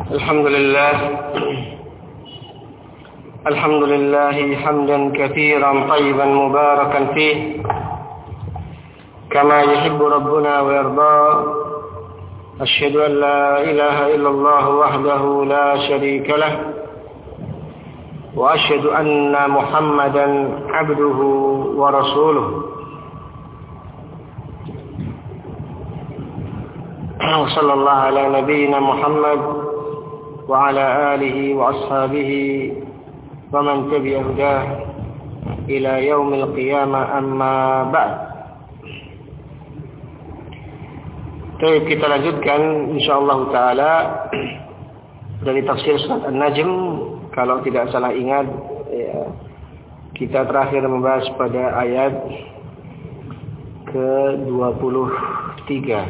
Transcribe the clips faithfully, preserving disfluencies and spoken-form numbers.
الحمد لله الحمد لله حمدا كثيرا طيبا مباركا فيه كما يحب ربنا ويرضى. أشهد أن لا إله إلا الله وحده لا شريك له وأشهد أن محمدا عبده ورسوله. وصلى الله على نبينا محمد وعلى آله وأصحابه ومن تبع هداه إلى يوم القيامة. أما بعد. Baik, kita lanjutkan insyaallah taala dari tafsir surat An-Najm. Kalau tidak salah ingat ya, kita terakhir membahas pada ayat ke dua puluh tiga.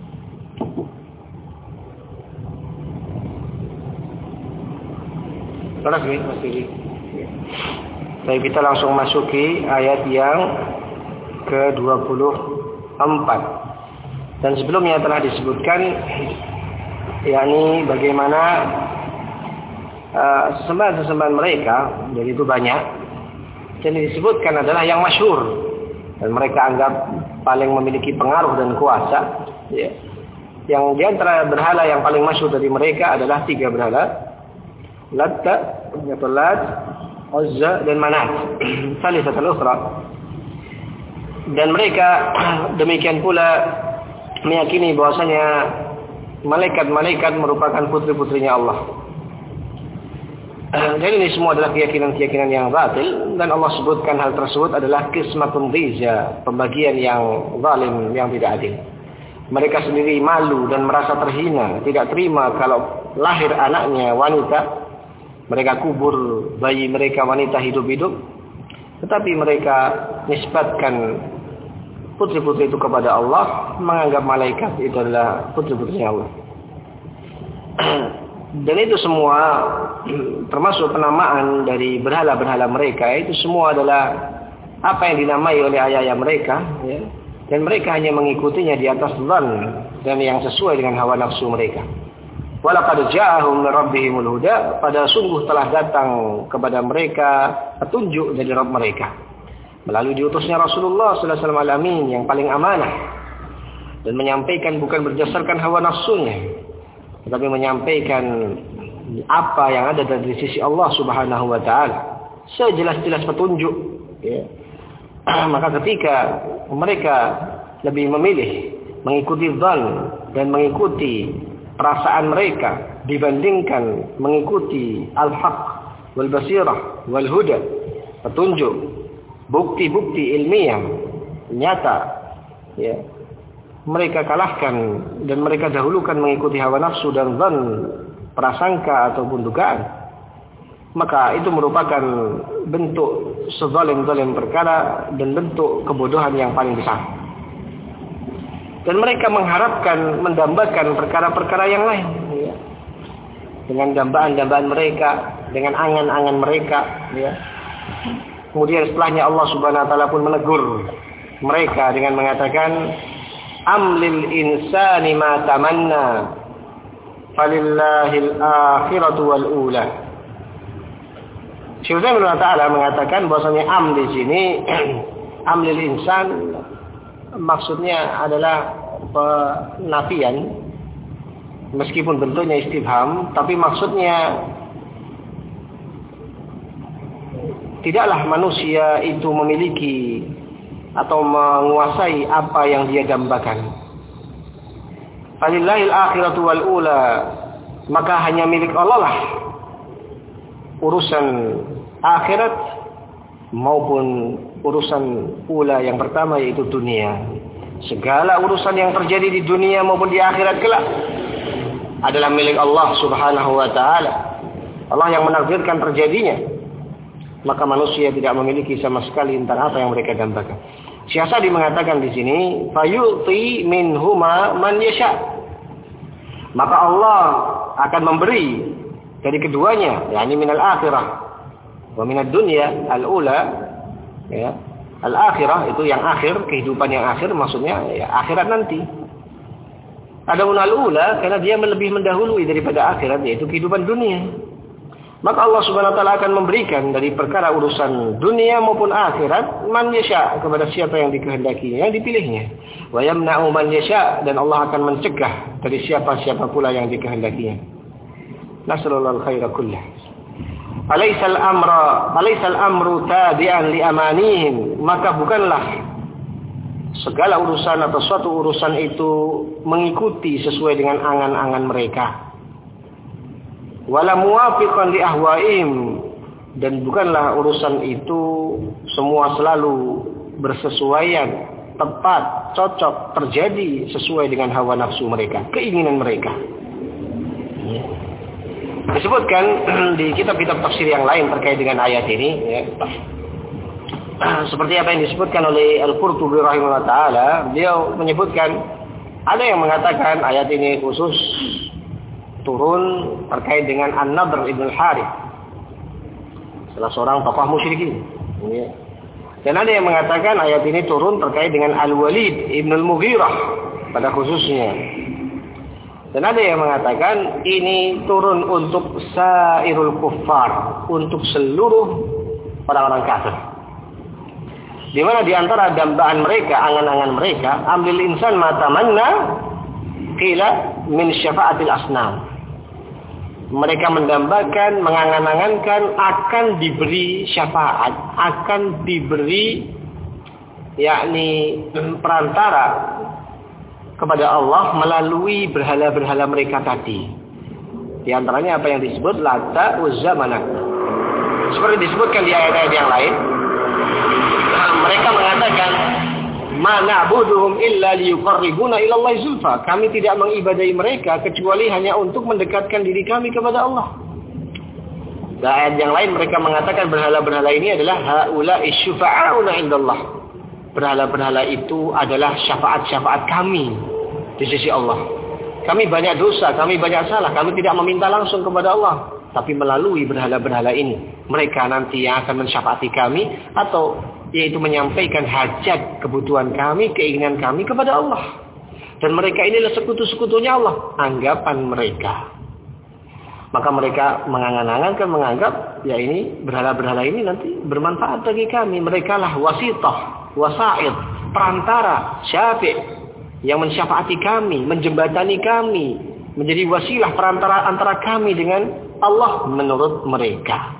Terus nih Mas Diri. Baik, kita langsung masuki ayat yang ke dua puluh empat. Dan sebelumnya telah disebutkan yakni bagaimana uh, sesembahan-sesembahan mereka, jadi itu banyak. Jadi disebutkan adalah yang masyhur dan mereka anggap paling memiliki pengaruh dan kuasa. Ya. Yang di antara berhala yang paling masyhur dari mereka adalah tiga berhala: Latta, Lat, Uzza dan Manat. Salisatul ukhra. Dan mereka demikian pula meyakini bahwasanya malaikat-malaikat merupakan putri-putrinya Allah. Dan ini semua adalah keyakinan-keyakinan yang batil, dan Allah sebutkan hal tersebut adalah qismatun dhiza, pembagian yang zalim, yang tidak adil. Mereka sendiri malu dan merasa terhina, tidak terima kalau lahir anaknya wanita. Mereka kubur bayi mereka wanita hidup-hidup, tetapi mereka nisbatkan putri-putri itu kepada Allah, menganggap malaikat itu adalah putri-putrinya Allah. Dan itu semua termasuk penamaan dari berhala-berhala mereka. Itu semua adalah apa yang dinamai oleh ayah-ayah mereka, ya. Dan mereka hanya mengikutinya di atas dzan dan yang sesuai dengan hawa nafsu mereka. Walaqad ja'ahum min rabbihimul huda, pada sungguh telah datang kepada mereka petunjuk dari Rabb mereka melalui diutusnya Rasulullah sallallahu alaihi wasallam al-amin, yang paling amanah, dan menyampaikan bukan berdasarkan hawa nafsunya, tetapi menyampaikan apa yang ada dari sisi Allah Subhanahu wa taala, sejelas-jelas petunjuk, ya. Maka ketika mereka lebih memilih mengikuti dzan dan mengikuti perasaan mereka dibandingkan mengikuti al-haq wal basirah wal huda, petunjuk, bukti-bukti ilmiah nyata, ya, mereka kalahkan dan mereka dahulukan mengikuti hawa nafsu dan zan, prasangka ataupun dugaan. Maka itu merupakan bentuk sezalim-zalim perkara dan bentuk kebodohan yang paling besar. Dan mereka mengharapkan mendambakan perkara-perkara yang lain, ya, dengan dambaan-dambaan mereka, dengan angan-angan mereka, ya. Kemudian setelahnya Allah Subhanahu wa taala pun menegur mereka dengan mengatakan, amlil insani ma tamanna falillahil akhiratu wal ula. Syekh Allah Taala mengatakan bahwasanya am di sini amlil insan maksudnya adalah penafian, meskipun bentuknya istifham, tapi maksudnya tidaklah manusia itu memiliki atau menguasai apa yang dia dambakan. Falillahil akhiratu wal ula, maka hanya milik Allah lah urusan akhirat maupun urusan ula yang pertama, yaitu dunia. Segala urusan yang terjadi di dunia maupun di akhirat kelak adalah milik Allah Subhanahu wa taala. Allah yang menakdirkan terjadinya. Maka manusia tidak memiliki sama sekali tentang apa yang mereka dambakan. Syekh Sa'di mengatakan di sini, fayu'ti minhuma man yasha. Maka Allah akan memberi dari keduanya, yakni minal akhirah wa minad dunya al-ula, ya. Al-akhirah itu yang akhir, kehidupan yang akhir, maksudnya ya, akhirat nanti. Adapun al-ula karena dia lebih mendahului daripada akhirat, yaitu kehidupan dunia. Maka Allah Subhanahu wa taala akan memberikan dari perkara urusan dunia maupun akhirat man yasha kepada siapa yang dikehendakinya, yang dipilihnya. Wa yamna'u man yasha, dan Allah akan mencegah dari siapa-siapa pula yang dikehendakinya. Nasallallahu al-khaira kullah. Alaisal amra, alaisal amru tabi'an li amanihim, maka bukanlah segala urusan atau suatu urusan itu mengikuti sesuai dengan angan-angan mereka. Wala muwafiqan li ahwaihim, dan bukanlah urusan itu semua selalu bersesuaian, tepat, cocok, terjadi sesuai dengan hawa nafsu mereka, keinginan mereka. Disebutkan di kitab-kitab tafsir yang lain terkait dengan ayat ini, ya. Seperti apa yang disebutkan oleh Al-Qurtubi rahimahullah ta'ala, beliau menyebutkan ada yang mengatakan ayat ini khusus turun terkait dengan An-Nadr ibn al-Harith, salah seorang tokoh musyrikin. Dan ada yang mengatakan ayat ini turun terkait dengan Al-Walid ibn al-Mughirah pada khususnya. Dan ada yang mengatakan ini turun untuk sairul kuffar, untuk seluruh orang-orang kafir. Di mana di antara dambaan mereka, angan-angan mereka, ambil insan matamanna qila min syafa'atil asnam. Mereka mendambakan, mengangan-angankan akan diberi syafaat, akan diberi yakni perantara kepada Allah melalui berhala-berhala mereka tadi. Di antaranya apa yang disebut Lata, Uzza, Manat. Seperti disebutkan di ayat-ayat yang lain, mereka mengatakan, "Ma na'buduhum illa liyuqarribuna ila Allah zulfa." Kami tidak mengibadahi mereka kecuali hanya untuk mendekatkan diri kami kepada Allah. Di ayat yang lain mereka mengatakan berhala-berhala ini adalah haula'i syufa'auna indallah. Berhala-berhala itu adalah syafaat-syafaat kami di sisi Allah. Kami banyak dosa, kami banyak salah, kami tidak meminta langsung kepada Allah, tapi melalui berhala-berhala ini mereka nanti yang akan mensyafaati kami, atau yaitu menyampaikan hajat, kebutuhan kami, keinginan kami kepada Allah. Dan mereka inilah sekutu-sekutunya Allah, anggapan mereka. Maka mereka mengangan-angankan, menganggap ya ini berhala-berhala ini nanti bermanfaat bagi kami. Mereka lah wasitah, wasaid, perantara, syafi' yang mensyafaati kami, menjembatani kami, menjadi wasilah perantara antara kami dengan Allah menurut mereka.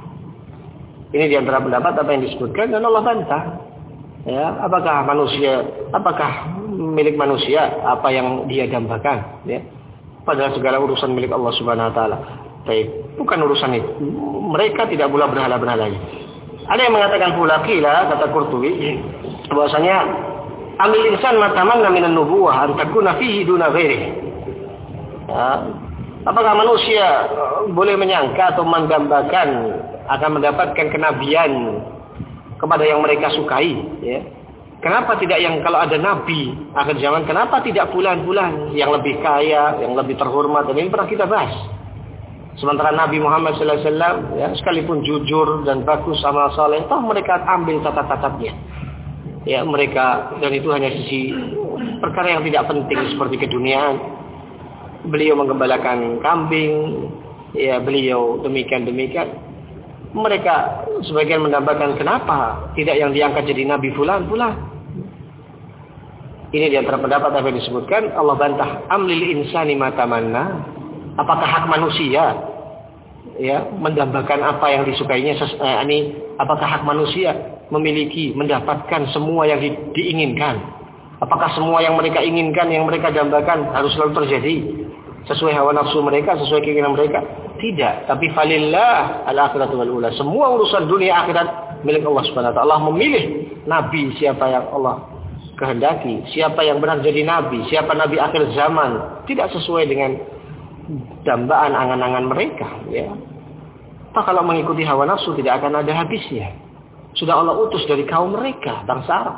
Ini di antara pendapat apa yang disebutkan, dan Allah bantah. Ya, apakah manusia, apakah milik manusia apa yang dia dambakan? Ya, padahal segala urusan milik Allah Subhanahu Wa Taala. Baik, bukan urusan itu. Mereka tidak pula berhala-berhala. Ada yang mengatakan pula kila, kata Qurtubi, bahwasanya ambil insan matamanna minan nubuwah an takuna fihi duna ghairihi. Ya, apakah manusia boleh menyangka atau mendambakan akan mendapatkan kenabian kepada yang mereka sukai? Ya. Kenapa tidak yang kalau ada nabi akhir zaman, kenapa tidak fulan-fulan yang lebih kaya, yang lebih terhormat? Dan ini pernah kita bahas. Sementara Nabi Muhammad sallallahu alaihi wasallam ya, sekalipun jujur dan bagus amal saleh, toh mereka ambil catat-catatnya. Ya, mereka, dan itu hanya sisi perkara yang tidak penting seperti keduniaan. Beliau menggembalakan kambing, ya beliau demikian-demikian. Mereka sebagian mendambakan kenapa tidak yang diangkat jadi nabi fulan-fulan. Ini di antara pendapat yang disebutkan, Allah bantah, amlil insani matamanna. Apakah hak manusia ya mendambakan apa yang disukainya? Eh, ini apakah hak manusia memiliki, mendapatkan semua yang di, diinginkan? Apakah semua yang mereka inginkan, yang mereka dambakan harus selalu terjadi sesuai hawa nafsu mereka, sesuai keinginan mereka? Tidak. Tapi falillah al-akhiratu wal ula. Semua urusan dunia akhirat milik Allah Subhanahu wa taala. Allah memilih nabi siapa yang Allah kehendaki, siapa yang benar jadi nabi, siapa nabi akhir zaman, tidak sesuai dengan dambaan angan-angan mereka, ya. Toh kalau mengikuti hawa nafsu tidak akan ada habisnya. Sudah Allah utus dari kaum mereka, bangsa Arab.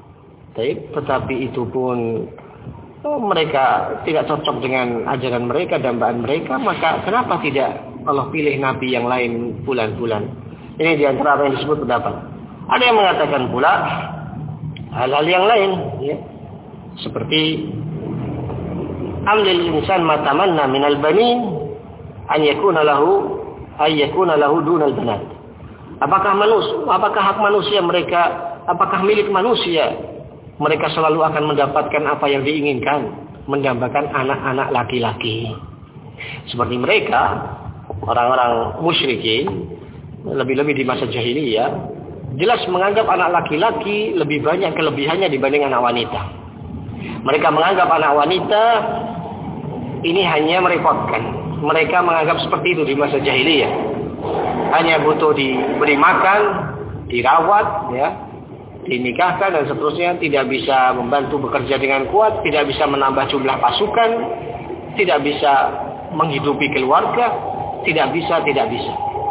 Tetapi itu pun oh, mereka tidak cocok dengan ajaran mereka, dambaan mereka, maka kenapa tidak Allah pilih nabi yang lain bulan-bulan? Ini di antara apa yang disebut pendapat. Ada yang mengatakan pula hal-hal yang lain, ya. Seperti am lil insan ma tamanna minal banin an yakuna lahu ay yakuna lahu dunal banat. Apakah manusia, apakah hak manusia mereka, apakah milik manusia mereka selalu akan mendapatkan apa yang diinginkan, mendambakan anak-anak laki-laki. Seperti mereka, orang-orang musyrikin, lebih-lebih di masa jahiliyah, jelas menganggap anak laki-laki lebih banyak kelebihannya dibanding anak wanita. Mereka menganggap anak wanita ini hanya merepotkan. Mereka menganggap seperti itu di masa jahiliyah. Hanya butuh diberi makan, dirawat, ya, dinikahkan dan seterusnya. Tidak bisa membantu bekerja dengan kuat, tidak bisa menambah jumlah pasukan, tidak bisa menghidupi keluarga, tidak bisa, tidak bisa.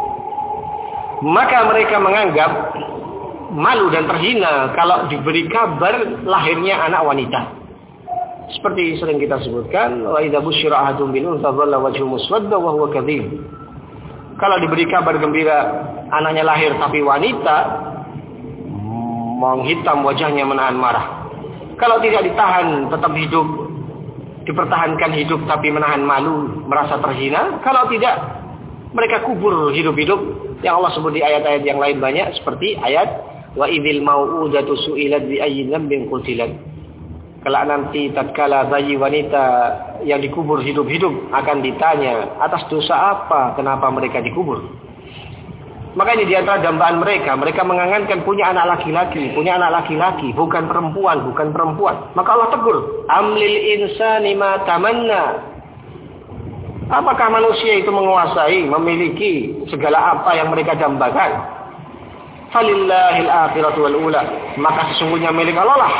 Maka mereka menganggap malu dan terhina kalau diberi kabar lahirnya anak wanita. Seperti sering kita sebutkan, wa idza busyira ahadun bil untha dhalla wajhuhu muswadda wa huwa kadhib. Kalau diberi kabar gembira anaknya lahir tapi wanita, menghitam wajahnya menahan marah. Kalau tidak ditahan tetap hidup, dipertahankan hidup tapi menahan malu, merasa terhina. Kalau tidak, mereka kubur hidup-hidup. Yang Allah sebut di ayat-ayat yang lain banyak, seperti ayat wa idzil mau'udatu su'ilat bi ayyi dzambin qutilat. Kelak nanti tatkala bayi wanita yang dikubur hidup-hidup akan ditanya atas dosa apa kenapa mereka dikubur. Maka ini di antara dambaan mereka. Mereka mengangankan punya anak laki-laki, punya anak laki-laki, bukan perempuan, bukan perempuan. Maka Allah tegur, amlil insani ma tamanna. Apakah manusia itu menguasai, memiliki segala apa yang mereka dambakan? Falillahil akhiratu wal ula. Maka sesungguhnya milik Allah lah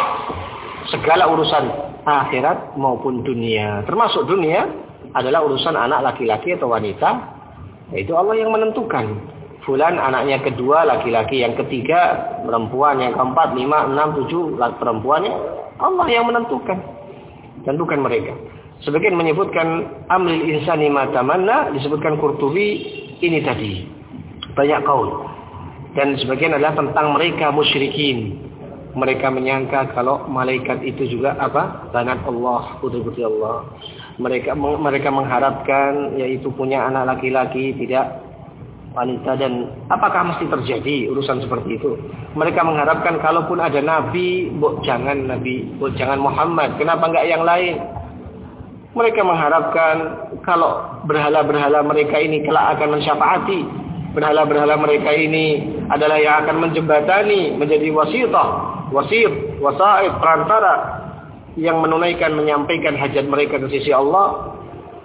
segala urusan akhirat maupun dunia. Termasuk dunia adalah urusan anak laki-laki atau wanita. Itu Allah yang menentukan. Fulan anaknya kedua laki-laki, yang ketiga perempuan, yang keempat, lima, enam, tujuh perempuannya. Allah yang menentukan. Tentukan mereka. Sebagian menyebutkan amlil insani ma tamanna, disebutkan Qurtubi ini tadi. Banyak kaul. Dan sebagian adalah tentang mereka musyrikin. Mereka menyangka kalau malaikat itu juga apa? Banat Allah, putri-putri Allah. Mereka mereka mengharapkan yaitu punya anak laki-laki, tidak wanita. Dan apakah mesti terjadi urusan seperti itu? Mereka mengharapkan kalaupun ada nabi, bo, jangan nabi, bo, jangan Muhammad. Kenapa enggak yang lain? Mereka mengharapkan kalau berhala-berhala mereka ini kelak akan mensyafaati. Berhala-berhala mereka ini adalah yang akan menjembatani, menjadi wasitah. Wasit, wasaid, perantara yang menunaikan, menyampaikan hajat mereka ke sisi Allah,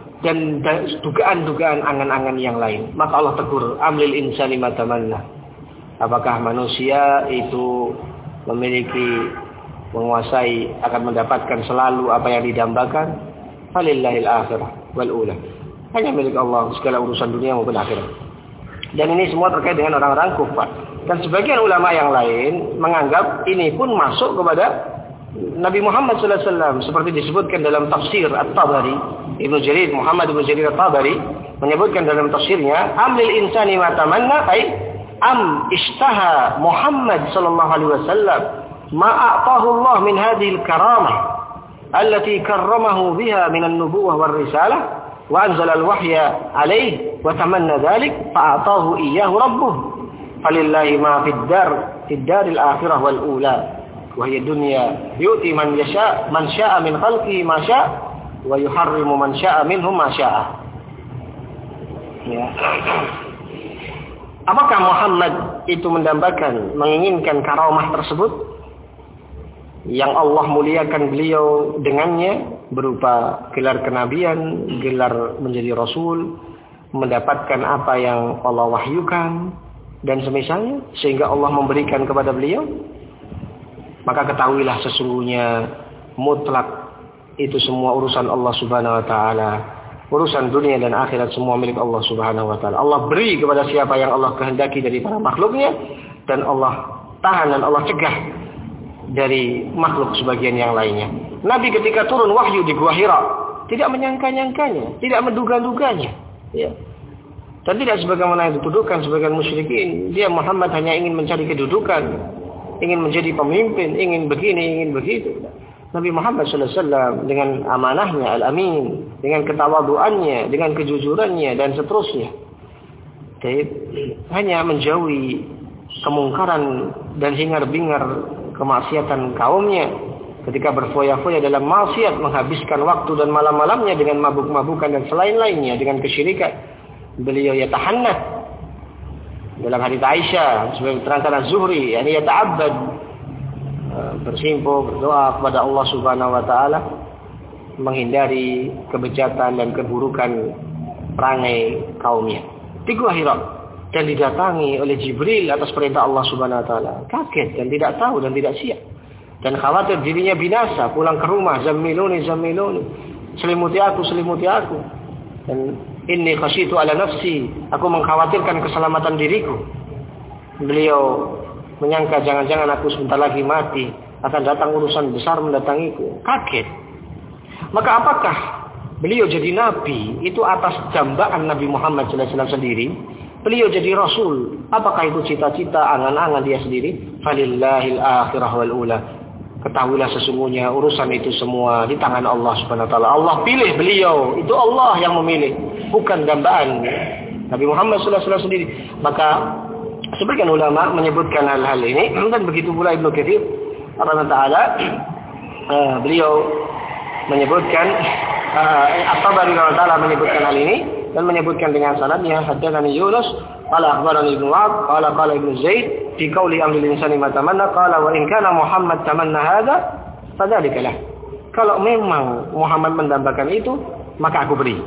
dan dugaan-dugaan angan-angan yang lain. Maka Allah tegur, amlil insani ma tamanna. Apakah manusia itu memiliki, menguasai, akan mendapatkan selalu apa yang didambakan? Falillahil akhirah wal ula. Hanya milik Allah segala urusan dunia maupun akhirat. Dan ini semua terkait dengan orang-orang kufar. Dan sebagian ulama yang lain menganggap ini pun masuk kepada Nabi Muhammad sallallahu alaihi wasallam, seperti disebutkan dalam tafsir At-Tabari. Ibnu Jarir, Muhammad Ibnu Jarir At-Tabari menyebutkan dalam tafsirnya, amlil insani ma tamanna, ay am ishtaha Muhammad sallallahu alaihi wasallam ma a'tahu Allah min hadhihi al-karamah allati karramahu biha min an-nubuwah war risalah wa anzala al-wahya alayhi wa tamanna dhalik fa a'tahu iyyahu rabbuh. Falillahi ma fid dar fid daril akhirah wal ula wa hiya dunya yu'ti man yasha man syaa min khalqihi ma syaa wa yuharrimu man syaa minhum ma syaa. Ya. Apakah Muhammad itu mendambakan, menginginkan karamah tersebut yang Allah muliakan beliau dengannya, berupa gelar kenabian, gelar menjadi rasul, mendapatkan apa yang Allah wahyukan dan semisalnya, sehingga Allah memberikan kepada beliau? Maka ketahuilah sesungguhnya mutlak itu semua urusan Allah Subhanahu wa taala. Urusan dunia dan akhirat semua milik Allah Subhanahu wa taala. Allah beri kepada siapa yang Allah kehendaki dari para makhluknya, dan Allah tahan dan Allah cegah dari makhluk sebagian yang lainnya. Nabi ketika turun wahyu di Gua Hira tidak menyangka-nyangkanya, tidak menduga-duganya, ya. Dan tidak sebagaimana yang dituduhkan sebagian musyrikin, dia Muhammad hanya ingin mencari kedudukan, ingin menjadi pemimpin, ingin begini, ingin begitu. Nabi Muhammad sallallahu alaihi wasallam dengan amanahnya al-amin, dengan ketawaduannya, dengan kejujurannya dan seterusnya. Jadi, hanya menjauhi kemungkaran dan hingar-bingar kemaksiatan kaumnya. Ketika berfoya-foya dalam maksiat, menghabiskan waktu dan malam-malamnya dengan mabuk-mabukan dan selain-lainnya, dengan kesyirikan. Beliau yatahannath dalam hadits Aisyah sebagai diterangkan Az-Zuhri, yakni yata'abbad, bersimpuh, berdoa kepada Allah Subhanahu wa taala menghindari kebejatan dan keburukan perangai kaumnya. Di Gua Hira dan didatangi oleh Jibril atas perintah Allah Subhanahu wa taala. Kaget dan tidak tahu dan tidak siap. Dan khawatir dirinya binasa, pulang ke rumah, zammiluni zammiluni. Selimuti aku, selimuti aku. Dan inni khasyitu ala nafsi, aku mengkhawatirkan keselamatan diriku. Beliau menyangka jangan-jangan aku sebentar lagi mati, akan datang urusan besar mendatangiku. Kaget. Maka apakah beliau jadi nabi itu atas dambaan Nabi Muhammad sallallahu alaihi wasallam sendiri? Beliau jadi rasul. Apakah itu cita-cita, angan-angan dia sendiri? Falillahil akhirah wal ula. Ketahuilah sesungguhnya urusan itu semua di tangan Allah Subhanahu wa taala. Allah pilih beliau, itu Allah yang memilih, bukan dambaan Nabi Muhammad sallallahu alaihi wasallam sendiri. Maka sebagian ulama menyebutkan hal-hal ini, dan begitu pula Ibnu Katsir rahimahullah taala, uh, beliau menyebutkan uh, At-Tabari rahimahullah taala menyebutkan hal ini dan menyebutkan dengan sanadnya haddatsani Yunus qala akhbarani Ibnu Wahb qala qala Ibnu Zaid fi qauli amril insani ma tamanna qala wa in kana Muhammad tamanna hadza fadzalika lah. Kalau memang Muhammad mendambakan itu, maka aku beri.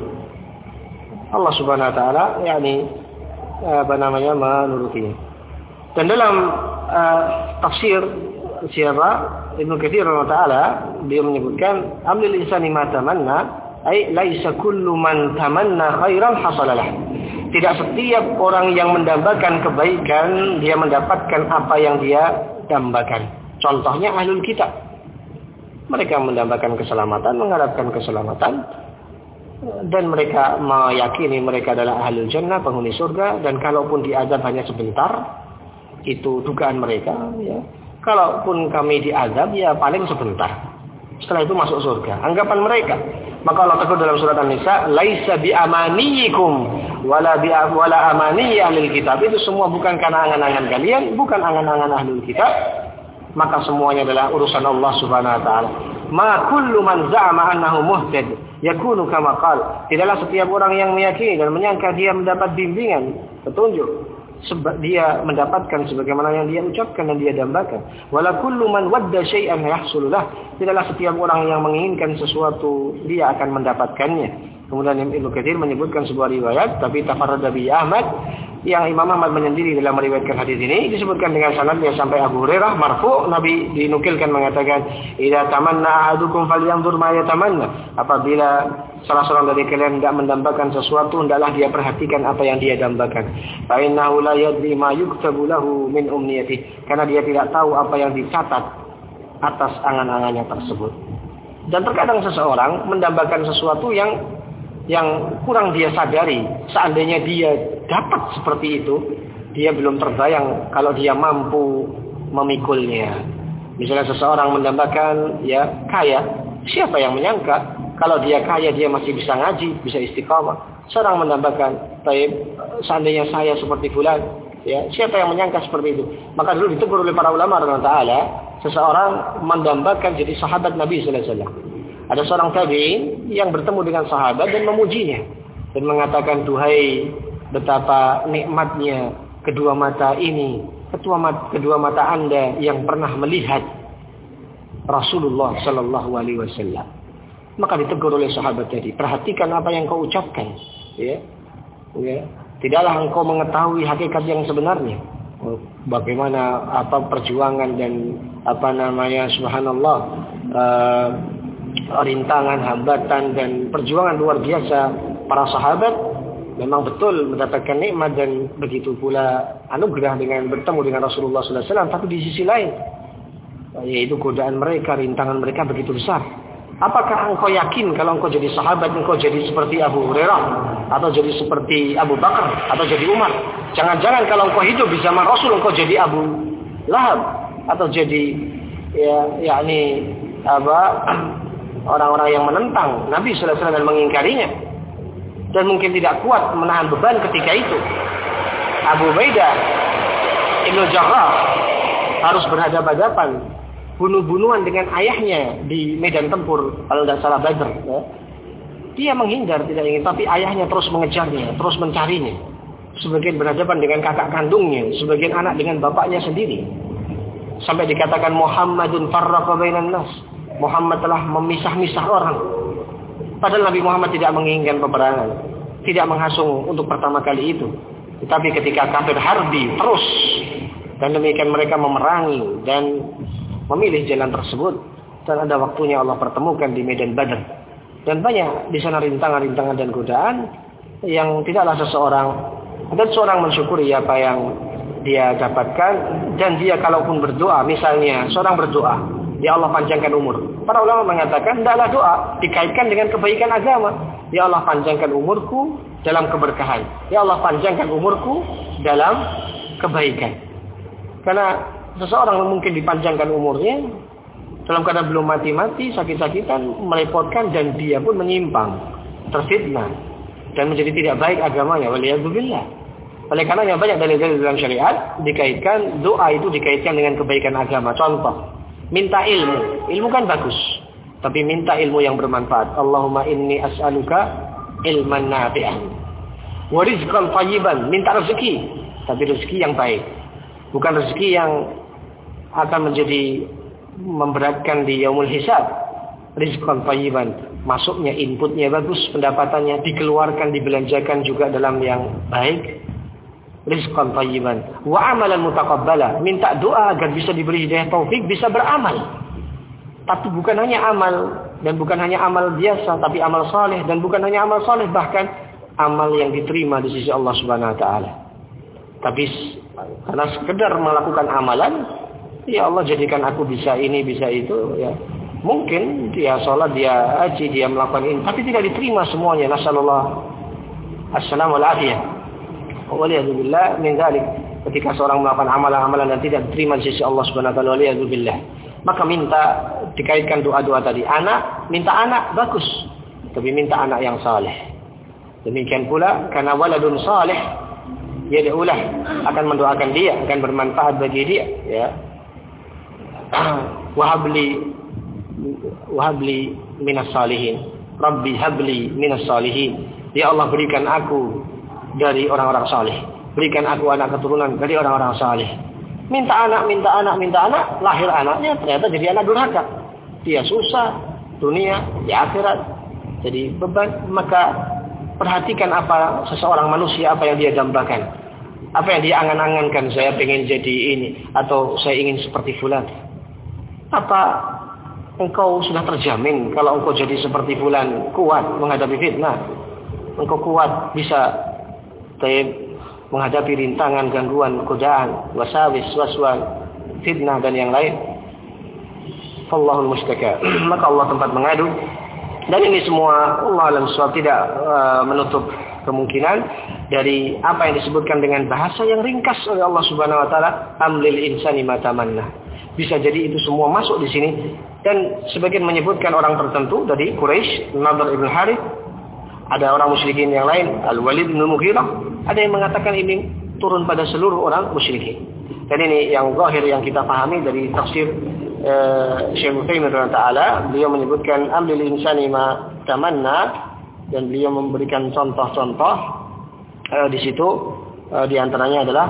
Allah Subhanahu wa taala yakni apa namanya menurutinya. Dan dalam uh, tafsir siapa Ibnu Katsir rahimahullah taala dia menyebutkan amril insani ma tamanna ai laisa kullu man tamanna khairan hasalalah. Tidak setiap orang yang mendambakan kebaikan dia mendapatkan apa yang dia dambakan. Contohnya ahlul kitab. Mereka mendambakan keselamatan, mengharapkan keselamatan, dan mereka meyakini mereka adalah ahlul jannah, penghuni surga, dan kalaupun diazab hanya sebentar, itu dugaan mereka, ya. Kalaupun kami diazab ya paling sebentar. Setelah itu masuk surga. Anggapan mereka. Maka Allah tegur dalam surat An-Nisa, laisa bi amaniyikum wala bi wala amaniyi ahlul kitab. Itu semua bukan karena angan-angan kalian, bukan angan-angan ahlul kitab. Maka semuanya adalah urusan Allah Subhanahu wa taala. Ma kullu man za'ama annahu muhtad yakunu kama qala. Tidaklah setiap orang yang meyakini dan menyangka dia mendapat bimbingan, petunjuk, sebab dia mendapatkan sebagaimana yang dia ucapkan dan dia dambakan. Wala kullu man wadda syai'an yahsululah. Tidaklah setiap orang yang menginginkan sesuatu dia akan mendapatkannya. Kemudian Ibnu Katsir menyebutkan sebuah riwayat, tapi tafarrada bi Ahmad, yang Imam Ahmad menyendiri dalam meriwayatkan hadis ini, disebutkan dengan sanadnya sampai Abu Hurairah marfu'. Nabi dinukilkan mengatakan, idza tamanna ahadukum falyanzur ma yatamanna. Apabila salah seorang dari kalian tidak mendambakan sesuatu, hendaklah dia perhatikan apa yang dia dambakan. Fa innahu la yadri ma yuktabu lahu min umniyati. Karena dia tidak tahu apa yang dicatat atas angan-angannya tersebut. Dan terkadang seseorang mendambakan sesuatu yang yang kurang dia sadari. Seandainya dia dapat seperti itu, dia belum terbayang kalau dia mampu memikulnya. Misalnya seseorang mendambakan ya kaya, siapa yang menyangka kalau dia kaya dia masih bisa ngaji, bisa istiqamah. Seorang mendambakan, baik seandainya saya seperti fulan, ya siapa yang menyangka seperti itu. Maka dulu ditegur oleh para ulama radhiyallahu taala, seseorang mendambakan jadi sahabat Nabi sallallahu alaihi wasallam. Ada seorang tabi'in yang bertemu dengan sahabat dan memujinya dan mengatakan, duhai betapa nikmatnya kedua mata ini, kedua mata, kedua mata Anda yang pernah melihat Rasulullah sallallahu alaihi wasallam. Maka ditegur oleh sahabat tadi, perhatikan apa yang kau ucapkan, ya. Ya. Tidaklah engkau mengetahui hakikat yang sebenarnya. Bagaimana apa perjuangan dan apa namanya subhanallah uh, rintangan, hambatan dan perjuangan luar biasa para sahabat. Memang betul mendapatkan nikmat dan begitu pula anugerah dengan bertemu dengan Rasulullah sallallahu alaihi wasallam. Tapi di sisi lain, yaitu godaan mereka, rintangan mereka begitu besar. Apakah engkau yakin kalau engkau jadi sahabat, engkau jadi seperti Abu Hurairah, atau jadi seperti Abu Bakar, atau jadi Umar? Jangan-jangan kalau engkau hidup di zaman Rasul, engkau jadi Abu Lahab, atau jadi ya yakni apa orang-orang yang menentang Nabi sallallahu alaihi wasallam dan mengingkarinya, dan mungkin tidak kuat menahan beban ketika itu. Abu Ubaidah Ibn Jarrah harus berhadapan-hadapan, bunuh-bunuhan dengan ayahnya di medan tempur, kalau tidak salah Badr. Ya. Dia menghindar, tidak ingin, tapi ayahnya terus mengejarnya, terus mencarinya. Sebagian berhadapan dengan kakak kandungnya, sebagian anak dengan bapaknya sendiri. Sampai dikatakan Muhammadun farraqa bainan nas. Muhammad telah memisah-misah orang. Padahal Nabi Muhammad tidak menginginkan peperangan, tidak menghasung untuk pertama kali itu. Tetapi ketika kafir harbi terus, dan demikian mereka memerangi dan memilih jalan tersebut, dan ada waktunya Allah pertemukan di medan Badr. Dan banyak di sana rintangan-rintangan dan godaan yang tidaklah seseorang dan seorang mensyukuri apa yang dia dapatkan. Dan dia kalaupun berdoa, misalnya seorang berdoa, ya Allah panjangkan umur. Para ulama mengatakan tidaklah doa dikaitkan dengan kebaikan agama. Ya Allah panjangkan umurku dalam keberkahan. Ya Allah panjangkan umurku dalam kebaikan. Karena seseorang mungkin dipanjangkan umurnya dalam keadaan belum mati-mati, sakit-sakitan, merepotkan, dan dia pun menyimpang, terfitnah, dan menjadi tidak baik agamanya. Waliyadzubillah. Oleh karenanya banyak dalil-dalil dalam syariat dikaitkan, doa itu dikaitkan dengan kebaikan agama. Contoh, minta ilmu. Ilmu kan bagus, tapi minta ilmu yang bermanfaat. Allahumma inni as'aluka ilman nafi'an wa rizqan thayyiban. Minta rezeki, tapi rezeki yang baik, bukan rezeki yang akan menjadi memberatkan di yaumul hisab. Rizqan thayyiban, masuknya inputnya bagus, pendapatannya dikeluarkan, dibelanjakan juga dalam yang baik. Rizqan thayyiban wa amalan mutaqabbala, minta doa agar bisa diberi hidayah taufik, bisa beramal. Tapi bukan hanya amal, dan bukan hanya amal biasa, tapi amal saleh, dan bukan hanya amal saleh, bahkan amal yang diterima di sisi Allah Subhanahu wa taala. Tapi karena sekedar melakukan amalan, ya Allah jadikan aku bisa ini, bisa itu, ya. Mungkin dia sholat, dia haji, dia melakukan ini, tapi tidak diterima semuanya. Nasallallahu assalamu alaihi waliyadzubillah min dzalik. Ketika seorang melakukan amalan-amalan dan tidak diterima di sisi Allah Subhanahu wa taala, waliyadzubillah, maka minta dikaitkan doa-doa tadi. Anak, minta anak bagus, tapi minta anak yang saleh. Demikian pula karena waladun saleh, yad'ulah, akan mendoakan dia, akan bermanfaat bagi dia, ya. Wahabli wahabli minas salihin. Rabbi habli minas salihin. Ya Allah berikan aku dari orang-orang saleh. Berikan aku anak keturunan dari orang-orang saleh. Minta anak, minta anak, minta anak, lahir anaknya ternyata jadi anak durhaka. Dia susah dunia, di akhirat jadi beban. Maka perhatikan apa seseorang manusia, apa yang dia dambakan, apa yang dia angan-angankan. Saya pengen jadi ini, atau saya ingin seperti fulan. Apa engkau sudah terjamin kalau engkau jadi seperti fulan kuat menghadapi fitnah? Engkau kuat bisa menghadapi rintangan, gangguan, godaan, wasawis, waswas, fitnah dan yang lain. Allahul mustaka. Maka Allah tempat mengadu. Dan ini semua Allah alam suhab tidak uh, menutup kemungkinan dari apa yang disebutkan dengan bahasa yang ringkas oleh Allah Subhanahu wa taala, amlil insani ma tamanna. Bisa jadi itu semua masuk di sini. Dan sebagian menyebutkan orang tertentu dari Quraisy, Nadhr ibn Harith, ada orang musyrikin yang lain, Al-Walid bin Mughirah, ada yang mengatakan ini turun pada seluruh orang musyrikin. Dan ini yang zahir yang kita pahami dari tafsir uh, Syekh Utsaimin radhiyallahu, beliau menyebutkan amlil insani ma tamanna, dan beliau memberikan contoh-contoh uh, di situ, uh, di antaranya adalah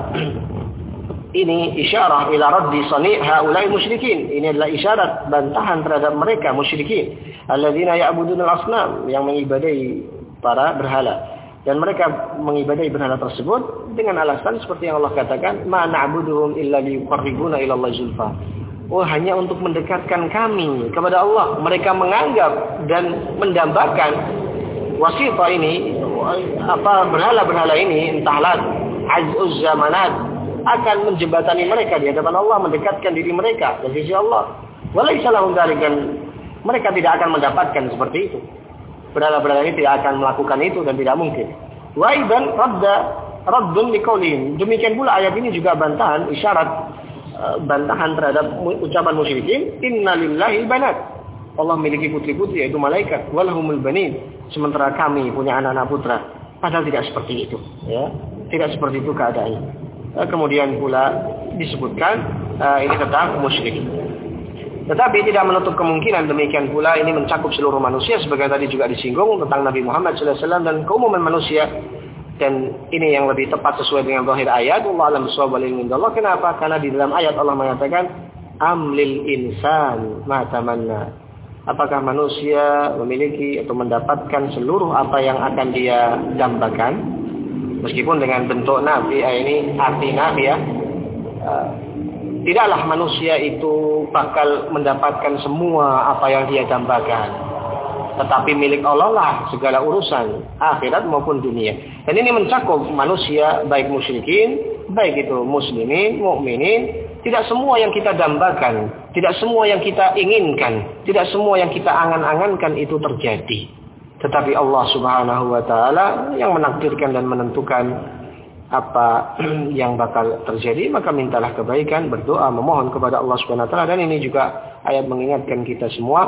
ini isyarah ila raddi sani' haula'i musyrikin. Ini adalah isyarat bantahan terhadap mereka musyrikin, alladzina ya'buduna al-asnam, yang mengibadahi para berhala. Dan mereka mengibadahi berhala tersebut dengan alasan seperti yang Allah katakan, ma na'buduhum illa liyuqarribuna ila Allah zulfa. Oh, hanya untuk mendekatkan kami kepada Allah. Mereka menganggap dan mendambakan wasita ini, apa berhala-berhala ini, entahlah azuz zamanat, akan menjembatani mereka di hadapan Allah, mendekatkan diri mereka dari sisi Allah. Walaysa lahum dzalik, dan mereka tidak akan mendapatkan seperti itu. Berhala-berhala ini tidak akan melakukan itu dan tidak mungkin. Wa idzan radda raddun liqaulihim. Demikian pula ayat ini juga bantahan, isyarat uh, bantahan terhadap ucapan musyrikin, innalillahi banat. Allah memiliki putri-putri yaitu malaikat, walahumul banin, sementara kami punya anak-anak putra. Padahal tidak seperti itu, ya. Tidak seperti itu keadaannya. Uh, kemudian pula disebutkan uh, ini tentang musyrik. Tetapi tidak menutup kemungkinan demikian pula ini mencakup seluruh manusia, sebagai tadi juga disinggung tentang Nabi Muhammad shallallahu alaihi wasallam dan keumuman manusia. Dan ini yang lebih tepat sesuai dengan zahir ayat. Allah alam bissawab wal ilmu indallah. Kenapa? Karena di dalam ayat Allah mengatakan amlil insan ma tamanna. Apakah manusia memiliki atau mendapatkan seluruh apa yang akan dia dambakan? Meskipun dengan bentuk nabi, ini arti nabi ya. Uh, tidaklah manusia itu bakal mendapatkan semua apa yang dia dambakan. Tetapi milik Allah lah segala urusan akhirat maupun dunia. Dan ini mencakup manusia baik musyrikin, baik itu muslimin, mukminin. Tidak semua yang kita dambakan, tidak semua yang kita inginkan, tidak semua yang kita angan-angankan itu terjadi. Tetapi Allah Subhanahu wa taala yang menakdirkan dan menentukan apa yang bakal terjadi, maka mintalah kebaikan, berdoa, memohon kepada Allah Subhanahu wa taala. Dan ini juga ayat mengingatkan kita semua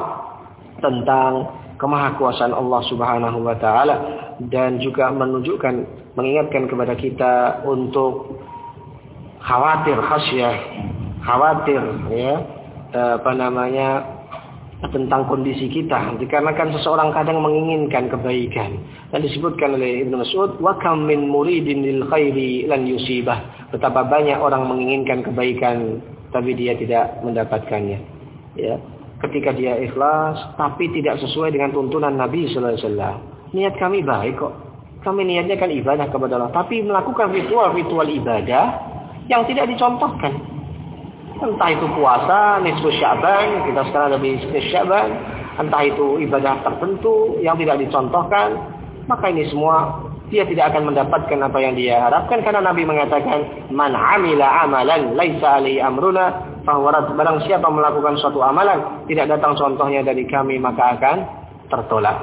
tentang kemahakuasaan Allah Subhanahu wa taala dan juga menunjukkan mengingatkan kepada kita untuk khawatir, khasyah, khawatir ya apa namanya tentang kondisi kita, dikarenakan seseorang kadang menginginkan kebaikan. Dan disebutkan oleh Ibnu Mas'ud, wa kam min muridin lil khairi lan yusibah. Betapa banyak orang menginginkan kebaikan tapi dia tidak mendapatkannya. Ya. Ketika dia ikhlas tapi tidak sesuai dengan tuntunan Nabi sallallahu alaihi wasallam. Niat kami baik kok. Kami niatnya kan ibadah kepada Allah, tapi melakukan ritual-ritual ibadah yang tidak dicontohkan. Entah itu puasa nisfu Sya'ban, kita sekarang lebih nisfu Sya'ban, entah itu ibadah tertentu yang tidak dicontohkan, maka ini semua dia tidak akan mendapatkan apa yang dia harapkan, karena Nabi mengatakan man amila amalan laisa alaihi amruna fahuwa. Barang siapa melakukan suatu amalan tidak datang contohnya dari kami, maka akan tertolak.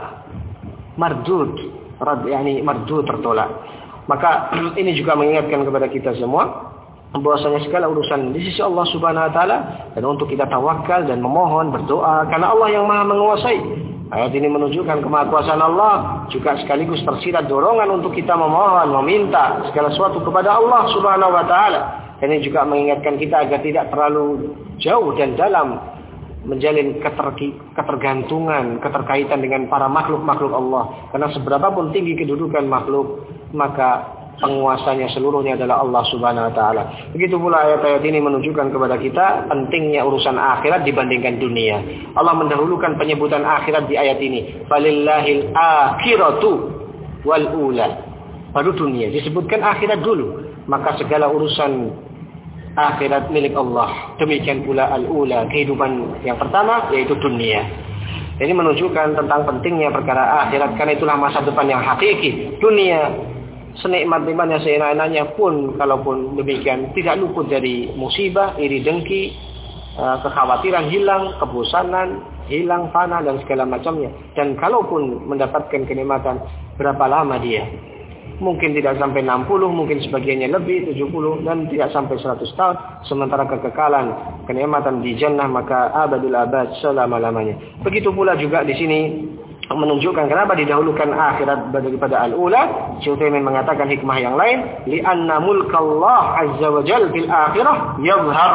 Mardud, rad yakni mardud, tertolak. Maka ini juga mengingatkan kepada kita semua bahwasanya segala urusan di sisi Allah Subhanahu wa taala, dan untuk kita tawakal dan memohon, berdoa, karena Allah yang Maha menguasai. Ayat ini menunjukkan kemahakuasaan Allah, juga sekaligus tersirat dorongan untuk kita memohon, meminta segala sesuatu kepada Allah Subhanahu wa taala. Dan ini juga mengingatkan kita agar tidak terlalu jauh dan dalam menjalin keter- ketergantungan, keterkaitan dengan para makhluk-makhluk Allah. Karena seberapapun tinggi kedudukan makhluk, maka penguasanya seluruhnya adalah Allah Subhanahu wa taala. Begitu pula ayat-ayat ini menunjukkan kepada kita pentingnya urusan akhirat dibandingkan dunia. Allah mendahulukan penyebutan akhirat di ayat ini. Falillahil akhiratu wal ula. Baru dunia disebutkan akhirat dulu, maka segala urusan akhirat milik Allah. Demikian pula al-ula, kehidupan yang pertama yaitu dunia. Ini menunjukkan tentang pentingnya perkara akhirat, karena itulah masa depan yang hakiki. Dunia senikmat-nikmatnya, seenak-enaknya pun, kalaupun demikian, tidak luput dari musibah, iri dengki, kekhawatiran hilang, kebosanan hilang, fana, dan segala macamnya. Dan kalaupun mendapatkan kenikmatan, berapa lama dia? Mungkin tidak sampai enam puluh, mungkin sebagiannya lebih, tujuh puluh, dan tidak sampai seratus tahun. Sementara kekekalan, kenikmatan di jannah, maka abadul abad, selama-lamanya. Begitu pula juga di sini menunjukkan kenapa didahulukan akhirat daripada al-ula. Syekh Utsaimin mengatakan hikmah yang lain, li'anna mulkallah azza wa jalla fil akhirah yadhhar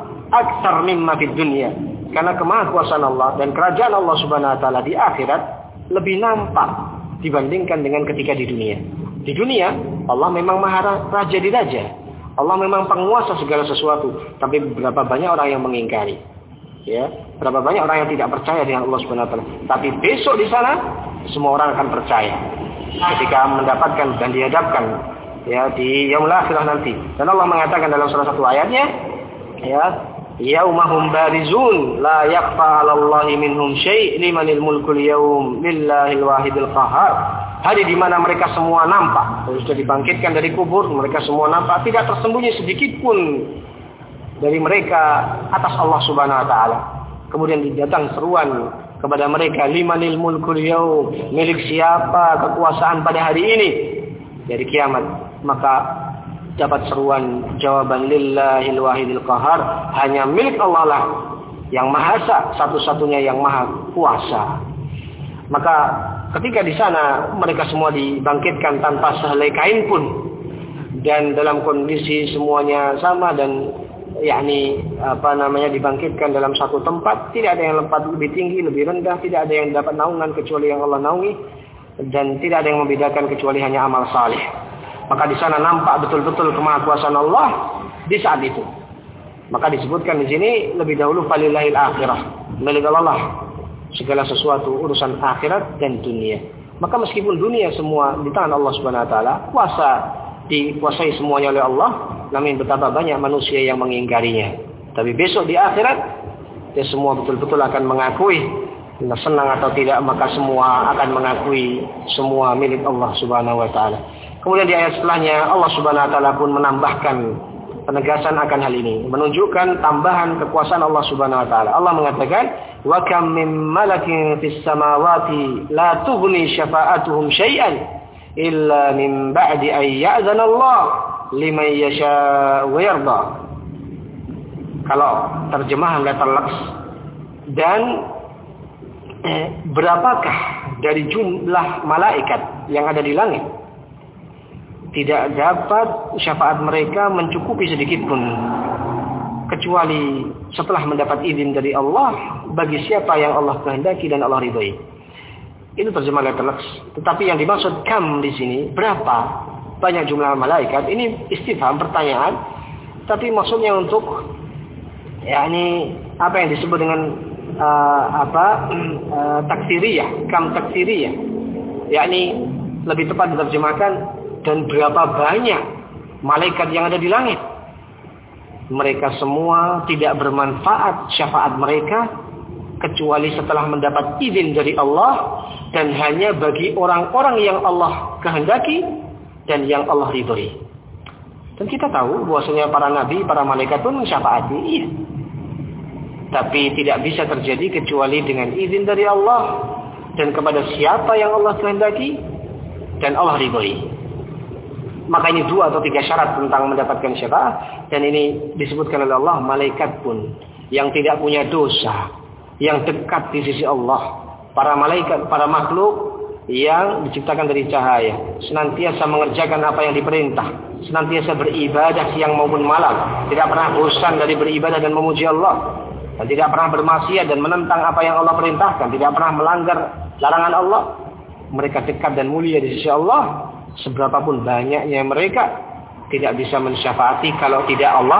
aktsar mimma fid dunya. Karena kemahakuasaan Allah dan kerajaan Allah Subhanahu wa taala di akhirat lebih nampak dibandingkan dengan ketika di dunia. Di dunia Allah memang maha raja di raja. Allah memang penguasa segala sesuatu, tapi berapa banyak orang yang mengingkari. Ya, berapa banyak orang yang tidak percaya dengan Allah Subhanahu wa taala. Tapi besok di sana semua orang akan percaya ketika mendapatkan dan dihadapkan ya di yaumul akhirah nanti. Dan Allah mengatakan dalam salah satu ayatnya, ya, yaumahum barizun la yakhfa 'alallahi minhum syai' limanil mulkul yaum lillahil wahidil qahhar. Hari di mana mereka semua nampak, sudah dibangkitkan dari kubur, mereka semua nampak, tidak tersembunyi sedikit pun dari mereka atas Allah Subhanahu wa taala. Kemudian datang seruan kepada mereka, limanil mulkul yaum, milik siapa kekuasaan pada hari ini dari kiamat. Maka dapat seruan jawaban lillahil wahidil qahar, hanya milik Allah lah yang Maha Esa, satu-satunya yang Maha Kuasa. Maka ketika di sana mereka semua dibangkitkan tanpa sehelai kain pun, dan dalam kondisi semuanya sama, dan yakni apa namanya dibangkitkan dalam satu tempat, tidak ada yang lompat lebih tinggi, lebih rendah, tidak ada yang dapat naungan kecuali yang Allah naungi, dan tidak ada yang membedakan kecuali hanya amal saleh. Maka di sana nampak betul-betul kemahakuasaan Allah di saat itu. Maka disebutkan di sini lebih dahulu falillahil akhirah, milik Allah segala sesuatu urusan akhirat dan dunia. Maka meskipun dunia semua di tangan Allah Subhanahu wa taala, kuasa dikuasai semuanya oleh Allah, namun betapa banyak manusia yang mengingkarinya. Tapi besok di akhirat, ya semua betul-betul akan mengakui, entah senang atau tidak, maka semua akan mengakui semua milik Allah Subhanahu wa taala. Kemudian di ayat setelahnya Allah Subhanahu wa taala pun menambahkan penegasan akan hal ini, menunjukkan tambahan kekuasaan Allah Subhanahu wa taala. Allah mengatakan, "Wa kam min malakin fis samawati la tughni syafa'atuhum syai'an illa min ba'di an ya'zana Allah liman yasha' wa yarda." Kalau terjemahan letter Lux, dan eh, berapakah dari jumlah malaikat yang ada di langit, tidak dapat syafaat mereka mencukupi sedikit pun, kecuali setelah mendapat izin dari Allah bagi siapa yang Allah kehendaki dan Allah ridhoi. Itu terjemah letter Lux. Tetapi yang dimaksud kam di sini, berapa banyak jumlah malaikat, ini istifham, pertanyaan, tapi maksudnya untuk yakni apa yang disebut dengan uh, apa uh, taksiriyah, kam taksiriyah, yakni lebih tepat diterjemahkan, dan berapa banyak malaikat yang ada di langit. Mereka semua tidak bermanfaat syafaat mereka kecuali setelah mendapat izin dari Allah, dan hanya bagi orang-orang yang Allah kehendaki dan yang Allah ridhoi. Dan kita tahu bahwasanya para nabi, para malaikat pun mensyafaati, iya. Tapi tidak bisa terjadi kecuali dengan izin dari Allah, dan kepada siapa yang Allah kehendaki dan Allah ridhoi. Maka ini dua atau tiga syarat tentang mendapatkan syafaat, dan ini disebutkan oleh Allah, malaikat pun yang tidak punya dosa, yang dekat di sisi Allah, para malaikat, para makhluk yang diciptakan dari cahaya, senantiasa mengerjakan apa yang diperintah, senantiasa beribadah siang maupun malam, tidak pernah bosan dari beribadah dan memuji Allah, dan tidak pernah bermaksiat dan menentang apa yang Allah perintahkan, tidak pernah melanggar larangan Allah. Mereka dekat dan mulia di sisi Allah. Seberapapun banyaknya mereka, tidak bisa mensyafaati kalau tidak Allah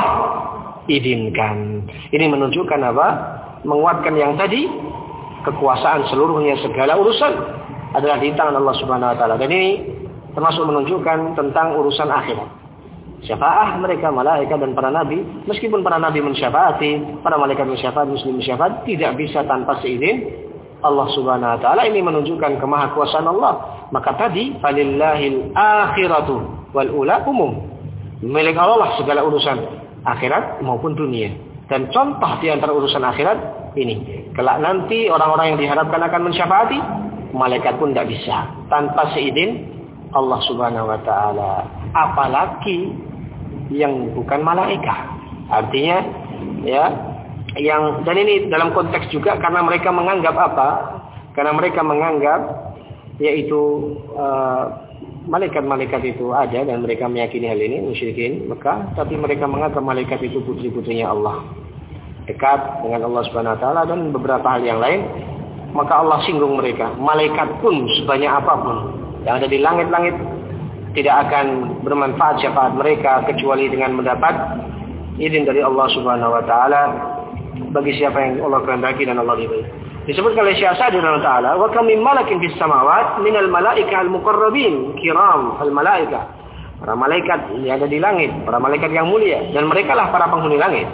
izinkan. Ini menunjukkan apa? Menguatkan yang tadi, kekuasaan seluruhnya segala urusan adalah di tangan Allah Subhanahu wa taala. Dan ini termasuk menunjukkan tentang urusan akhirat. Syafaat mereka, malaikat dan para nabi, meskipun para nabi mensyafaati, para malaikat mensyafaat, muslim mensyafaat, tidak bisa tanpa seizin Allah Subhanahu wa taala. Ini menunjukkan kemahakuasaan Allah. Maka tadi falillahil akhiratu wal ula umum, milik Allah segala urusan akhirat maupun dunia. Dan contoh di antara urusan akhirat ini, kelak nanti orang-orang yang diharapkan akan mensyafaati, malaikat pun tidak bisa tanpa seizin Allah Subhanahu wa taala. Apalagi yang bukan malaikat. Artinya ya, yang, dan ini dalam konteks juga karena mereka menganggap apa? Karena mereka menganggap yaitu uh, malaikat-malaikat itu ada, dan mereka meyakini hal ini, musyrikin Mekah, tapi mereka menganggap malaikat itu putri-putrinya Allah, dekat dengan Allah Subhanahu wa taala dan beberapa hal yang lain. Maka Allah singgung mereka. Malaikat pun sebanyak apapun yang ada di langit-langit tidak akan bermanfaat syafaat mereka kecuali dengan mendapat izin dari Allah Subhanahu wa taala bagi siapa yang Allah kehendaki dan Allah ridhoi. Disebutkan oleh Syekh Sa'di rahimahullah taala, wa kam min malakin fis samawat minal malaika al muqarrabin kiram al malaika. Para malaikat yang ada di langit, para malaikat yang mulia, dan merekalah para penghuni langit.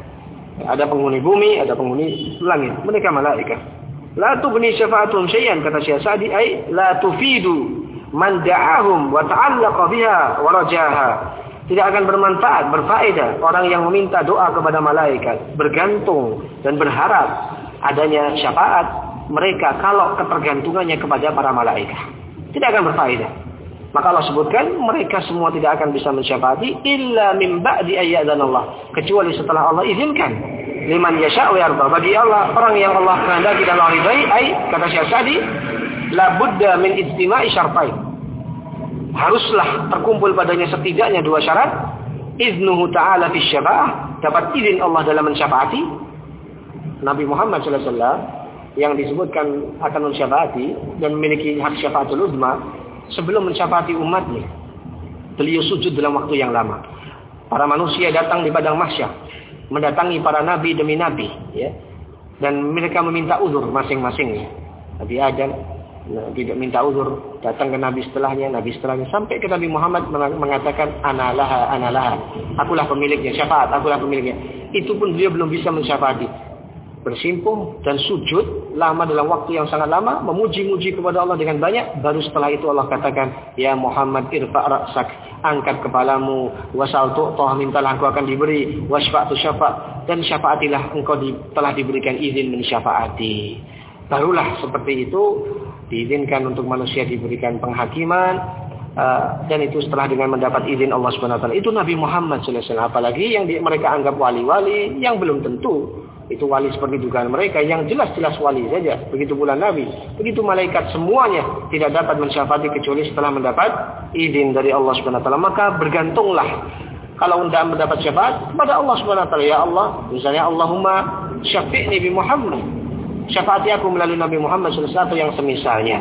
Ada penghuni bumi, ada penghuni langit, mereka malaikat. La tughni syafa'atuhum syai'an, kata Syekh Sa'di, ay la tufidu man da'ahum wa ta'allaqa biha wa rajaha. Tidak akan bermanfaat, berfaedah orang yang meminta doa kepada malaikat, bergantung dan berharap adanya syafaat mereka kalau ketergantungannya kepada para malaikat. Tidak akan berfaedah. Maka Allah sebutkan mereka semua tidak akan bisa mensyafaati illa min ba'di ayyadzanallah, kecuali setelah Allah izinkan. liman yasha' wa yarda. Bagi Allah, orang yang Allah kehendaki dan Allah ridai, ai kata Syekh Sa'di, la budda min ijtima'i syartain. Haruslah terkumpul padanya setidaknya dua syarat. Iznuhu ta'ala fi syafa'ah, dapat izin Allah dalam mensyafaati. Nabi Muhammad sallallahu alaihi wasallam yang disebutkan akan mensyafaati dan memiliki hak syafaatul uzma sebelum mensyafaati umatnya. Beliau sujud dalam waktu yang lama. Para manusia datang di padang mahsyar, mendatangi para nabi demi nabi, ya. Dan mereka meminta uzur masing-masingnya. Nabi Adam tidak minta uzur, datang ke nabi setelahnya, nabi setelahnya, sampai ke Nabi Muhammad mengatakan analaha analaha, akulah pemiliknya, syafaat akulah pemiliknya. Itu pun beliau belum bisa mensyafaati. Bersimpuh dan sujud lama dalam waktu yang sangat lama, memuji-muji kepada Allah dengan banyak. Baru setelah itu Allah katakan, ya Muhammad irfa' ra'sak, angkat kepalamu, wasal tu'tah, mintalah engkau akan diberi, wasfa'tu syafa', dan syafaatilah engkau di, telah diberikan izin mensyafaati. Barulah seperti itu diizinkan untuk manusia diberikan penghakiman, uh, dan itu setelah dengan mendapat izin Allah Subhanahu wa taala. Itu Nabi Muhammad sallallahu alaihi wasallam, apalagi yang di, mereka anggap wali-wali yang belum tentu itu wali seperti dugaan mereka, yang jelas-jelas wali saja. Begitu pula Nabi, begitu malaikat, semuanya tidak dapat mensyafaati kecuali setelah mendapat izin dari Allah Subhanahu wa taala. Maka bergantunglah kalau tidak mendapat syafaat kepada Allah Subhanahu wa taala. Ya Allah, misalnya Allahumma syafi'ni bi Muhammad, syafaati aku melalui Nabi Muhammad sallallahu alaihi wasallam yang semisalnya.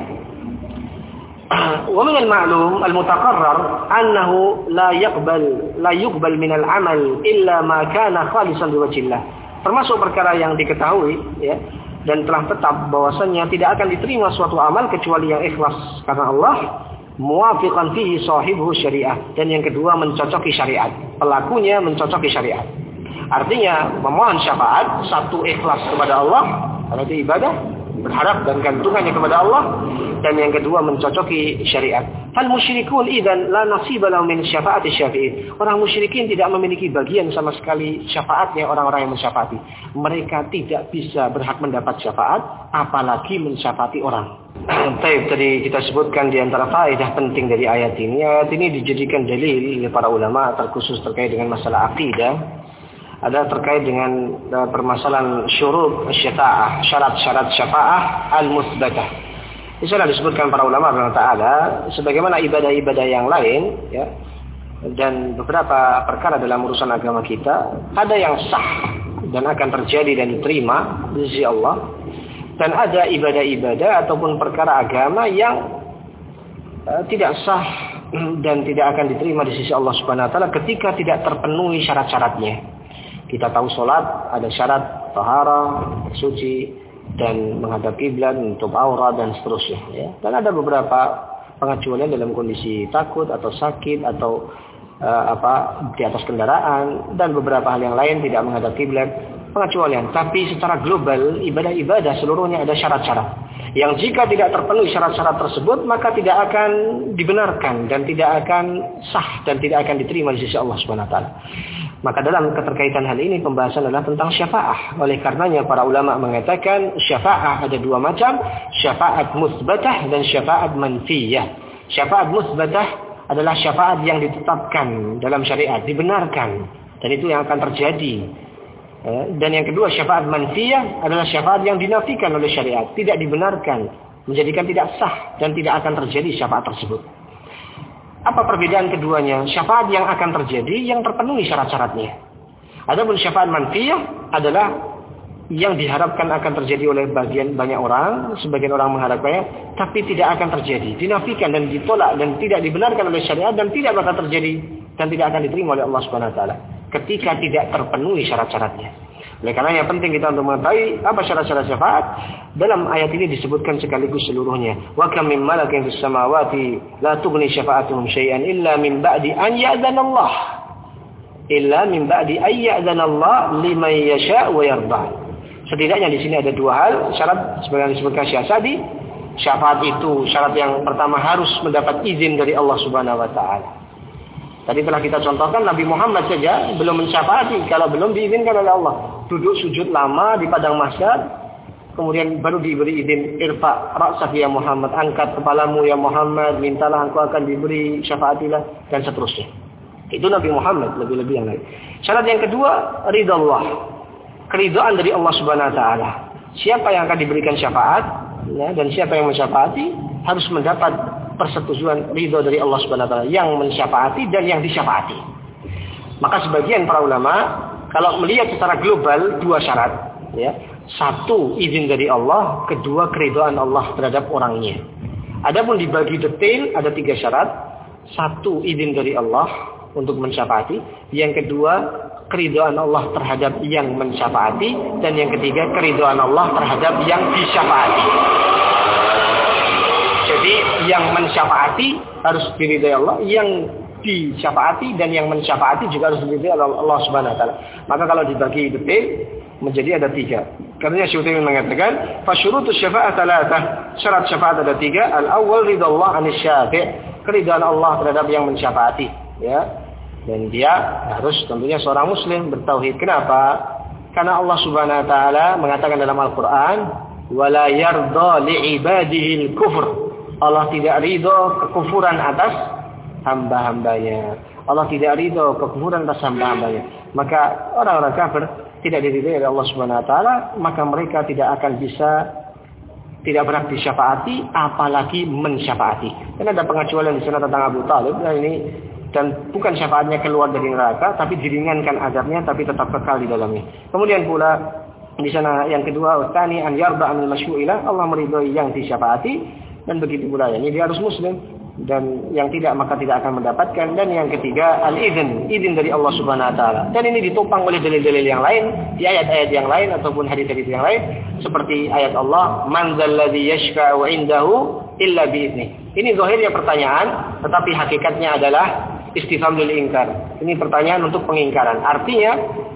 Wa min al-ma'lum al-mutaqarrar annahu la yaqbal la yuqbal min al-amal illa ma kana khalisan liwajhillah. Termasuk perkara yang diketahui, ya, dan telah tetap bahwasannya tidak akan diterima suatu amal kecuali yang ikhlas karena Allah, muwafiqan fihi sahibuhu syariah, dan yang kedua mencocoki syariat, pelakunya mencocoki syariat. Artinya memohon syafaat, satu ikhlas kepada Allah karena itu ibadah, berharap dan gantungannya kepada Allah, dan yang kedua mencocoki syariat. Fal musyrikun idzan la nasiba lahum min syafaati syafi'in. Orang musyrikin tidak memiliki bagian sama sekali syafaatnya orang-orang yang mensyafaati. Mereka tidak bisa berhak mendapat syafaat apalagi mensyafaati orang. Baik, tadi kita sebutkan di antara faedah penting dari ayat ini. Ayat ini dijadikan dalil oleh para ulama terkhusus terkait dengan masalah akidah. Ada terkait dengan uh, permasalahan syurut syafa'ah, syarat-syarat syafa'ah al-musbatah. Di sana disebutkan para ulama Allah Ta'ala sebagaimana ibadah-ibadah yang lain, ya, dan beberapa perkara dalam urusan agama kita ada yang sah dan akan terjadi dan diterima di sisi Allah, dan ada ibadah-ibadah ataupun perkara agama yang uh, tidak sah dan tidak akan diterima di sisi Allah Subhanahu Wa Ta'ala ketika tidak terpenuhi syarat-syaratnya. Kita tahu sholat ada syarat taharah, suci, dan menghadap kiblat, menutup aurat dan seterusnya, ya. Dan ada beberapa pengecualian dalam kondisi takut atau sakit atau uh, apa di atas kendaraan, dan beberapa hal yang lain tidak menghadap kiblat, pengecualian. Tapi secara global ibadah-ibadah seluruhnya ada syarat-syarat yang jika tidak terpenuhi syarat-syarat tersebut maka tidak akan dibenarkan dan tidak akan sah dan tidak akan diterima di sisi Allah Subhanahu wa taala. Maka dalam keterkaitan hal ini pembahasan adalah tentang syafaah. Oleh karenanya para ulama mengatakan syafaah ada dua macam, syafaat musbatah dan syafaat manfiyah. Syafaat musbatah adalah syafaat yang ditetapkan dalam syariat, dibenarkan, dan itu yang akan terjadi. Dan yang kedua syafaat manfiyah adalah syafaat yang dinafikan oleh syariat, tidak dibenarkan, menjadikan tidak sah dan tidak akan terjadi syafaat tersebut. Apa perbedaan keduanya? Syafaat yang akan terjadi yang terpenuhi syarat-syaratnya. Adapun syafaat manfiyah adalah yang diharapkan akan terjadi oleh bagian banyak orang, sebagian orang mengharapkannya, tapi tidak akan terjadi, dinafikan dan ditolak dan tidak dibenarkan oleh syariat dan tidak bakal terjadi dan tidak akan diterima oleh Allah Subhanahu wa taala ketika tidak terpenuhi syarat-syaratnya. Oleh karena yang penting kita untuk mengetahui apa syarat-syarat syafaat. Dalam ayat ini disebutkan sekaligus seluruhnya. Wa kam min malakin fis samawati la tughni syafa'atuhum syai'an illa min ba'di an ya'dzana Allah. Illa min ba'di an ya'dzana Allah liman yasha' wa yarda. Setidaknya di sini ada dua hal syarat sebagaimana disebutkan Syekh Sa'di. Syafaat itu syarat yang pertama harus mendapat izin dari Allah Subhanahu wa taala. Tadi telah kita contohkan Nabi Muhammad saja belum mensyafaati kalau belum diizinkan oleh Allah. Duduk sujud lama di padang mahsyar, kemudian baru diberi izin, irfa' ra'sak ya Muhammad, angkat kepalamu ya Muhammad, mintalah engkau akan diberi, syafaatilah, dan seterusnya. Itu Nabi Muhammad, lebih-lebih yang lain. Syarat yang kedua, ridha Allah. keridhaan dari Allah Subhanahu wa taala. Siapa yang akan diberikan syafaat, ya, dan siapa yang mensyafaati harus mendapat persetujuan ridho dari Allah Subhanahu wa taala yang mensyafaati dan yang disyafaati. Maka sebagian para ulama kalau melihat secara global dua syarat, ya. Satu, izin dari Allah, kedua keridhaan Allah terhadap orangnya. Adapun dibagi detail ada tiga syarat. Satu, izin dari Allah untuk mensyafaati, yang kedua keridhaan Allah terhadap yang mensyafaati, dan yang ketiga keridhaan Allah terhadap yang disyafaati. Jadi yang mensyafaati harus diridhai Allah, yang disyafaati dan yang mensyafaati juga harus diridhai Allah Subhanahu wa taala. Maka kalau dibagi detail menjadi ada tiga. Karena Syuuti mengatakan, fasyurutus syafa'ah tsalatah. Syarat syafaat ada tiga. Al-awwal ridallah 'anil syafi', keridhaan Allah terhadap yang mensyafaati, ya. Dan dia harus tentunya seorang muslim bertauhid. Kenapa? Karena Allah Subhanahu wa taala mengatakan dalam Al-Qur'an, "Wala yarda li'ibadihi al-kufr." Allah tidak ridho kekufuran atas hamba-hambanya. Allah tidak ridho kekufuran atas hamba-hambanya. Maka orang-orang kafir tidak diridhai oleh Allah Subhanahu wa taala, maka mereka tidak akan bisa tidak berhak disyafaati apalagi mensyafaati. Karena ada pengecualian di sana tentang Abu Talib, dan ini dan bukan syafaatnya keluar dari neraka, tapi diringankan azabnya, tapi tetap kekal di dalamnya. Kemudian pula di sana yang kedua, tani an yarda anil masyu'ilah, Allah meridhai yang disyafaati, dan begitu pula ini dia harus muslim. Dan yang tidak maka tidak akan mendapatkan. Dan yang ketiga al-izin, izin dari Allah Subhanahu wa taala. Dan ini ditopang oleh dalil-dalil yang lain, di ayat-ayat yang lain ataupun hadis-hadis yang lain, seperti ayat Allah, man dzalladzi yashfa'u 'indahu illa bi'idznih. Ini zahirnya pertanyaan, tetapi hakikatnya adalah istifham lil ingkar. Ini pertanyaan untuk pengingkaran. Artinya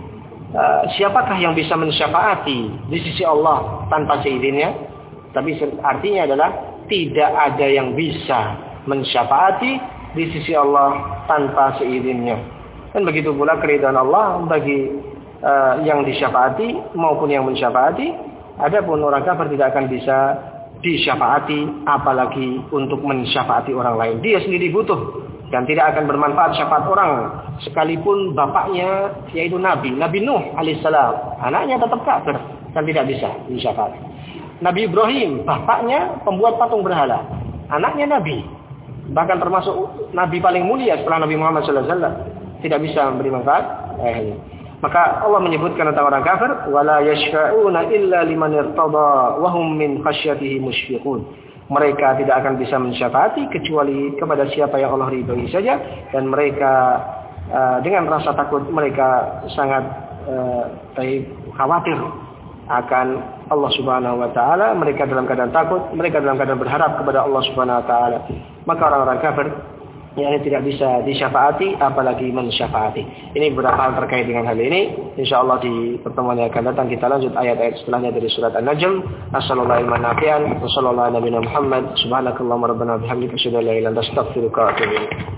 uh, siapakah yang bisa mensyafaati di sisi Allah tanpa seizinnya? Tapi artinya adalah tidak ada yang bisa mensyafaati di sisi Allah tanpa seizinnya. Dan begitu pula keridhaan Allah bagi uh, yang disyafaati maupun yang mensyafaati. Adapun orang kafir tidak akan bisa disyafaati apalagi untuk mensyafaati orang lain. Dia sendiri butuh dan tidak akan bermanfaat syafaat orang sekalipun bapaknya yaitu Nabi Nabi Nuh alaihissalam, anaknya tetap kafir dan tidak bisa disyafaati. Nabi Ibrahim, bapaknya pembuat patung berhala, anaknya Nabi, bahkan termasuk Nabi paling mulia setelah Nabi Muhammad shallallahu alaihi wasallam, tidak bisa memberi manfaat. Eh, maka Allah menyebutkan tentang orang kafir, wala yashfa'una illa liman irtada wa hum min khasyatihi musyfiqun. Mereka tidak akan bisa mensyafaati kecuali kepada siapa yang Allah ridhoi saja, dan mereka uh, dengan rasa takut mereka sangat uh, khawatir akan Allah Subhanahu wa taala. Mereka dalam keadaan takut, mereka dalam keadaan berharap kepada Allah Subhanahu wa taala. Maka orang-orang kafir yang tidak bisa disyafaati apalagi mensyafaati. Ini beberapa hal terkait dengan hal ini. Insyaallah di pertemuan yang akan datang kita lanjut ayat-ayat setelahnya dari surat An-Najm. Assalamualaikum warahmatullahi wabarakatuh. Wassallallahu ala nabiyina Muhammad. Subhanakallahumma rabbana bihamdika asyhadu an la ilaha illa anta astaghfiruka wa atubu ilaik.